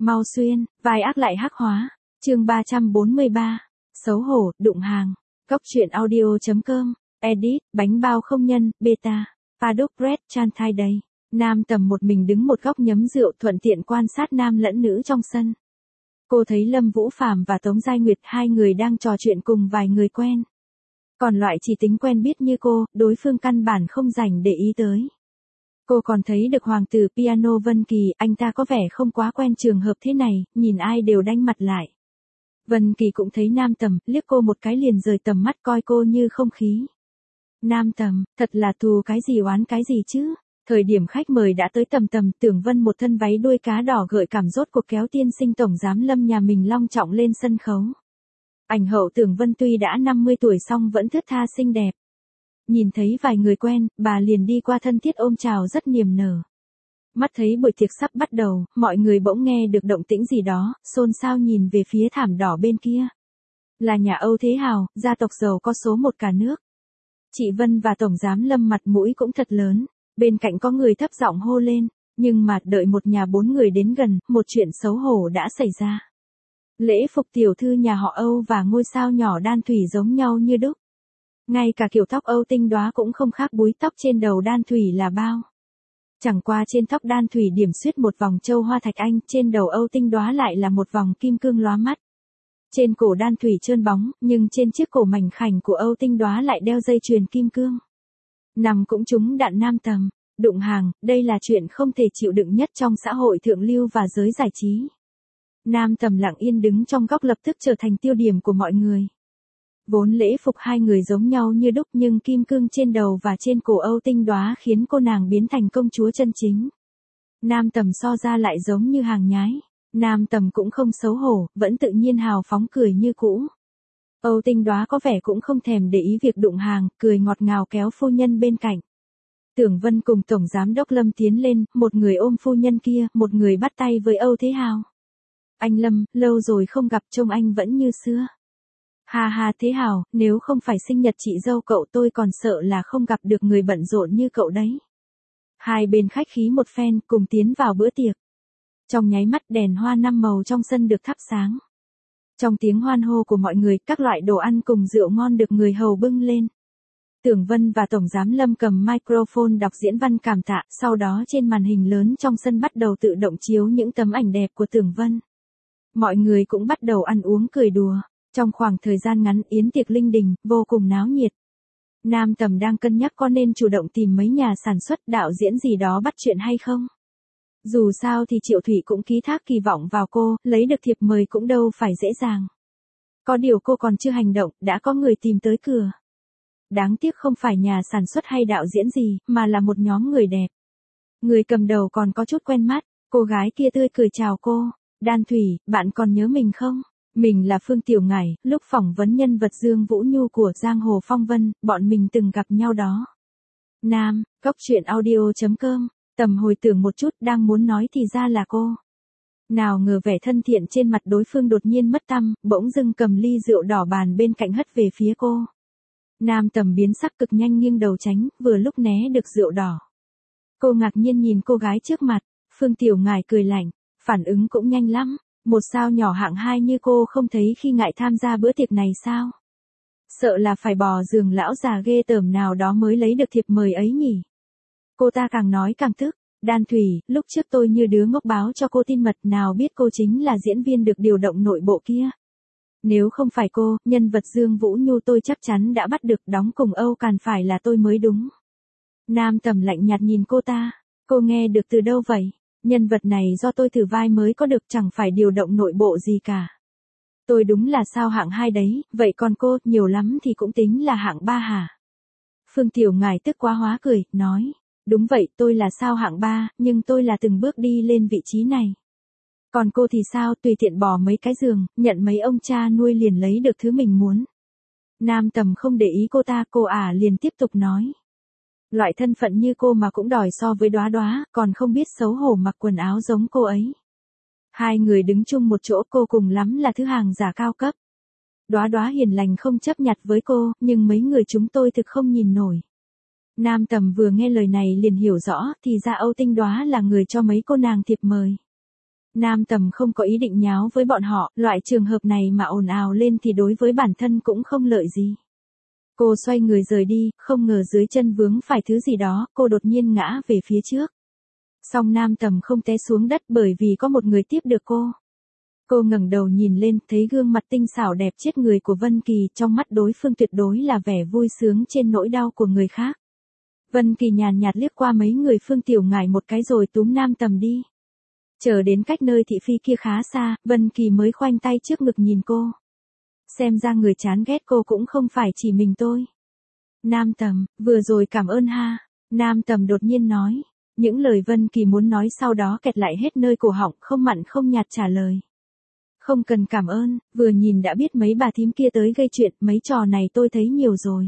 Mau xuyên, vai ác lại hắc hóa. Chương 343. Xấu hổ, đụng hàng. Góc truyện audio.com. Edit, bánh bao không nhân, beta. Paddock Red Chan Thai đây. Nam Tầm một mình đứng một góc nhấm rượu thuận tiện quan sát nam lẫn nữ trong sân. Cô thấy Lâm Vũ Phàm và Tống Giai Nguyệt hai người đang trò chuyện cùng vài người quen. Còn loại chỉ tính quen biết như cô, đối phương căn bản không dành để ý tới. Cô còn thấy được hoàng tử piano Vân Kỳ, anh ta có vẻ không quá quen trường hợp thế này, nhìn ai đều đanh mặt lại. Vân Kỳ cũng thấy Nam Tầm, liếc cô một cái liền rời tầm mắt coi cô như không khí. Nam Tầm, thật là thù cái gì oán cái gì chứ? Thời điểm khách mời đã tới tầm, Tưởng Vân một thân váy đuôi cá đỏ gợi cảm rốt cuộc kéo tiên sinh tổng giám Lâm nhà mình long trọng lên sân khấu. Ảnh hậu Tưởng Vân tuy đã 50 tuổi song vẫn thướt tha xinh đẹp. Nhìn thấy vài người quen, bà liền đi qua thân thiết ôm chào rất niềm nở. Mắt thấy buổi tiệc sắp bắt đầu, mọi người bỗng nghe được động tĩnh gì đó, xôn xao nhìn về phía thảm đỏ bên kia. Là nhà Âu Thế Hào, gia tộc giàu có số một cả nước. Chị Vân và tổng giám Lâm mặt mũi cũng thật lớn, bên cạnh có người thấp giọng hô lên, nhưng mà đợi một nhà bốn người đến gần, một chuyện xấu hổ đã xảy ra. Lễ phục tiểu thư nhà họ Âu và ngôi sao nhỏ Đan Thủy giống nhau như đúc. Ngay cả kiểu tóc Âu Tinh Đóa cũng không khác búi tóc trên đầu Đan Thủy là bao. Chẳng qua trên tóc Đan Thủy điểm xuyết một vòng châu hoa thạch anh, trên đầu Âu Tinh Đóa lại là một vòng kim cương lóa mắt. Trên cổ Đan Thủy trơn bóng, nhưng trên chiếc cổ mảnh khảnh của Âu Tinh Đóa lại đeo dây chuyền kim cương. Nằm cũng trúng đạn Nam Tầm, đụng hàng, đây là chuyện không thể chịu đựng nhất trong xã hội thượng lưu và giới giải trí. Nam Tầm lặng yên đứng trong góc lập tức trở thành tiêu điểm của mọi người. Vốn lễ phục hai người giống nhau như đúc nhưng kim cương trên đầu và trên cổ Âu Tinh Đóa khiến cô nàng biến thành công chúa chân chính. Nam Tầm so ra lại giống như hàng nhái. Nam Tầm cũng không xấu hổ, vẫn tự nhiên hào phóng cười như cũ. Âu Tinh Đóa có vẻ cũng không thèm để ý việc đụng hàng, cười ngọt ngào kéo phu nhân bên cạnh. Tưởng Vân cùng tổng giám đốc Lâm tiến lên, một người ôm phu nhân kia, một người bắt tay với Âu Thế Hào. Anh Lâm, lâu rồi không gặp, trông anh vẫn như xưa. Ha ha Thế Hào, nếu không phải sinh nhật chị dâu cậu tôi còn sợ là không gặp được người bận rộn như cậu đấy. Hai bên khách khí một phen cùng tiến vào bữa tiệc. Trong nháy mắt đèn hoa 5 màu trong sân được thắp sáng. Trong tiếng hoan hô của mọi người, các loại đồ ăn cùng rượu ngon được người hầu bưng lên. Tưởng Vân và tổng giám Lâm cầm microphone đọc diễn văn cảm tạ, sau đó trên màn hình lớn trong sân bắt đầu tự động chiếu những tấm ảnh đẹp của Tưởng Vân. Mọi người cũng bắt đầu ăn uống cười đùa. Trong khoảng thời gian ngắn yến tiệc linh đình, vô cùng náo nhiệt. Nam Tầm đang cân nhắc có nên chủ động tìm mấy nhà sản xuất đạo diễn gì đó bắt chuyện hay không. Dù sao thì Triệu Thủy cũng ký thác kỳ vọng vào cô, lấy được thiệp mời cũng đâu phải dễ dàng. Có điều cô còn chưa hành động, đã có người tìm tới cửa. Đáng tiếc không phải nhà sản xuất hay đạo diễn gì, mà là một nhóm người đẹp. Người cầm đầu còn có chút quen mắt, cô gái kia tươi cười chào cô. Đan Thủy, bạn còn nhớ mình không? Mình là Phương Tiểu Ngải, lúc phỏng vấn nhân vật Dương Vũ Nhu của Giang Hồ Phong Vân, bọn mình từng gặp nhau đó. Nam, góc truyện audio.com, Tầm hồi tưởng một chút đang muốn nói thì ra là cô. Nào ngờ vẻ thân thiện trên mặt đối phương đột nhiên mất tăm, bỗng dưng cầm ly rượu đỏ bàn bên cạnh hất về phía cô. Nam Tầm biến sắc cực nhanh nghiêng đầu tránh, vừa lúc né được rượu đỏ. Cô ngạc nhiên nhìn cô gái trước mặt, Phương Tiểu Ngải cười lạnh, phản ứng cũng nhanh lắm. Một sao nhỏ hạng 2 như cô không thấy khi ngại tham gia bữa tiệc này sao? Sợ là phải bò giường lão già ghê tởm nào đó mới lấy được thiệp mời ấy nhỉ? Cô ta càng nói càng tức. Đan Thủy, lúc trước tôi như đứa ngốc báo cho cô tin mật, nào biết cô chính là diễn viên được điều động nội bộ kia. Nếu không phải cô, nhân vật Dương Vũ Nhu tôi chắc chắn đã bắt được, đóng cùng Âu Càn phải là tôi mới đúng. Nam Tầm lạnh nhạt nhìn cô ta. Cô nghe được từ đâu vậy? Nhân vật này do tôi thử vai mới có được, chẳng phải điều động nội bộ gì cả. Tôi đúng là sao hạng 2 đấy, vậy còn cô, nhiều lắm thì cũng tính là hạng 3 hả? Phương Tiểu Ngải tức quá hóa cười, nói, đúng vậy tôi là sao hạng 3, nhưng tôi là từng bước đi lên vị trí này. Còn cô thì sao, tùy tiện bỏ mấy cái giường, nhận mấy ông cha nuôi liền lấy được thứ mình muốn. Nam Tầm không để ý cô ta, cô liền tiếp tục nói. Loại thân phận như cô mà cũng đòi so với Đóa Đóa, còn không biết xấu hổ mặc quần áo giống cô ấy. Hai người đứng chung một chỗ, cô cùng lắm là thứ hàng giả cao cấp. Đóa Đóa hiền lành không chấp nhặt với cô, nhưng mấy người chúng tôi thực không nhìn nổi. Nam Tầm vừa nghe lời này liền hiểu rõ, thì ra Âu Tinh Đóa là người cho mấy cô nàng thiệp mời. Nam Tầm không có ý định nháo với bọn họ, loại trường hợp này mà ồn ào lên thì đối với bản thân cũng không lợi gì. Cô xoay người rời đi, không ngờ dưới chân vướng phải thứ gì đó, cô đột nhiên ngã về phía trước. Song Nam Tầm không té xuống đất bởi vì có một người tiếp được cô. Cô ngẩng đầu nhìn lên, thấy gương mặt tinh xảo đẹp chết người của Vân Kỳ, trong mắt đối phương tuyệt đối là vẻ vui sướng trên nỗi đau của người khác. Vân Kỳ nhàn nhạt liếc qua mấy người Phương Tiểu Ngải một cái rồi túm Nam Tầm đi. Chờ đến cách nơi thị phi kia khá xa, Vân Kỳ mới khoanh tay trước ngực nhìn cô. Xem ra người chán ghét cô cũng không phải chỉ mình tôi. Nam Tầm, vừa rồi cảm ơn ha. Nam Tầm đột nhiên nói. Những lời Vân Kỳ muốn nói sau đó kẹt lại hết nơi cổ họng, không mặn không nhạt trả lời. Không cần cảm ơn, vừa nhìn đã biết mấy bà thím kia tới gây chuyện, mấy trò này tôi thấy nhiều rồi.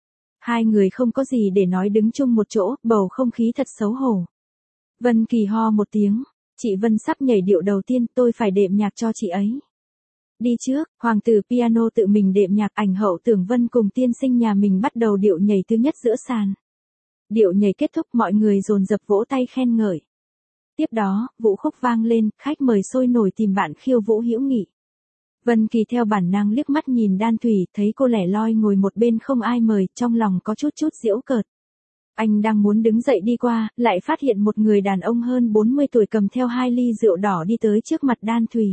Hai người không có gì để nói đứng chung một chỗ, bầu không khí thật xấu hổ. Vân Kỳ ho một tiếng, chị Vân sắp nhảy điệu đầu tiên, tôi phải đệm nhạc cho chị ấy. Đi trước, hoàng tử piano tự mình đệm nhạc, ảnh hậu Tưởng Vân cùng tiên sinh nhà mình bắt đầu điệu nhảy thứ nhất giữa sàn. Điệu nhảy kết thúc mọi người dồn dập vỗ tay khen ngợi. Tiếp đó, vũ khúc vang lên, khách mời sôi nổi tìm bạn khiêu vũ hữu nghị. Vân Kỳ theo bản năng liếc mắt nhìn Đan Thủy, thấy cô lẻ loi ngồi một bên không ai mời, trong lòng có chút giễu cợt. Anh đang muốn đứng dậy đi qua, lại phát hiện một người đàn ông hơn 40 tuổi cầm theo 2 ly rượu đỏ đi tới trước mặt Đan Thủy.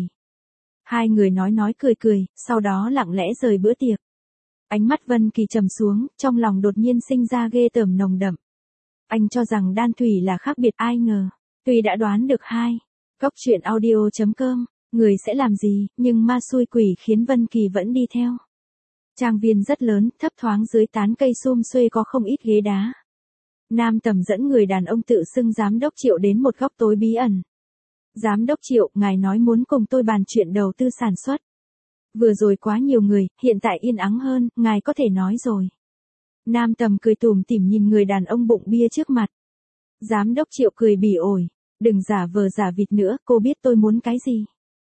Hai người nói cười, sau đó lặng lẽ rời bữa tiệc. Ánh mắt Vân Kỳ trầm xuống, trong lòng đột nhiên sinh ra ghê tởm nồng đậm. Anh cho rằng Đan Thủy là khác biệt, ai ngờ. Tuy đã đoán được Góc truyện audio.com, người sẽ làm gì, nhưng ma xui quỷ khiến Vân Kỳ vẫn đi theo. Trang viên rất lớn, thấp thoáng dưới tán cây sum xuê có không ít ghế đá. Nam Tầm dẫn người đàn ông tự xưng giám đốc Triệu đến một góc tối bí ẩn. Giám đốc Triệu, ngài nói muốn cùng tôi bàn chuyện đầu tư sản xuất. Vừa rồi quá nhiều người, hiện tại yên ắng hơn, ngài có thể nói rồi. Nam Tầm cười tủm tỉm nhìn người đàn ông bụng bia trước mặt. Giám đốc Triệu cười bỉ ổi, đừng giả vờ giả vịt nữa, cô biết tôi muốn cái gì.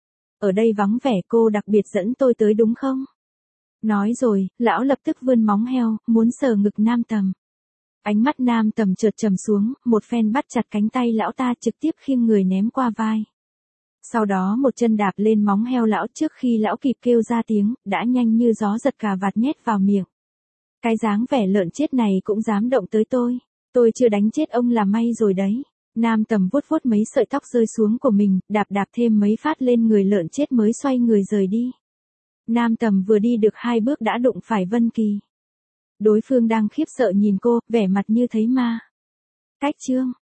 Ở đây vắng vẻ, cô đặc biệt dẫn tôi tới đúng không? Nói rồi, lão lập tức vươn móng heo, muốn sờ ngực Nam Tầm. Ánh mắt Nam Tầm chợt trầm xuống, một phen bắt chặt cánh tay lão ta trực tiếp khiêng người ném qua vai. Sau đó một chân đạp lên móng heo lão trước khi lão kịp kêu ra tiếng, đã nhanh như gió giật cà vạt nhét vào miệng. Cái dáng vẻ lợn chết này cũng dám động tới tôi chưa đánh chết ông là may rồi đấy. Nam Tầm vuốt vuốt mấy sợi tóc rơi xuống của mình, đạp thêm mấy phát lên người lợn chết mới xoay người rời đi. Nam Tầm vừa đi được 2 bước đã đụng phải Vân Kỳ. Đối phương đang khiếp sợ nhìn cô, vẻ mặt như thấy ma. Cách chương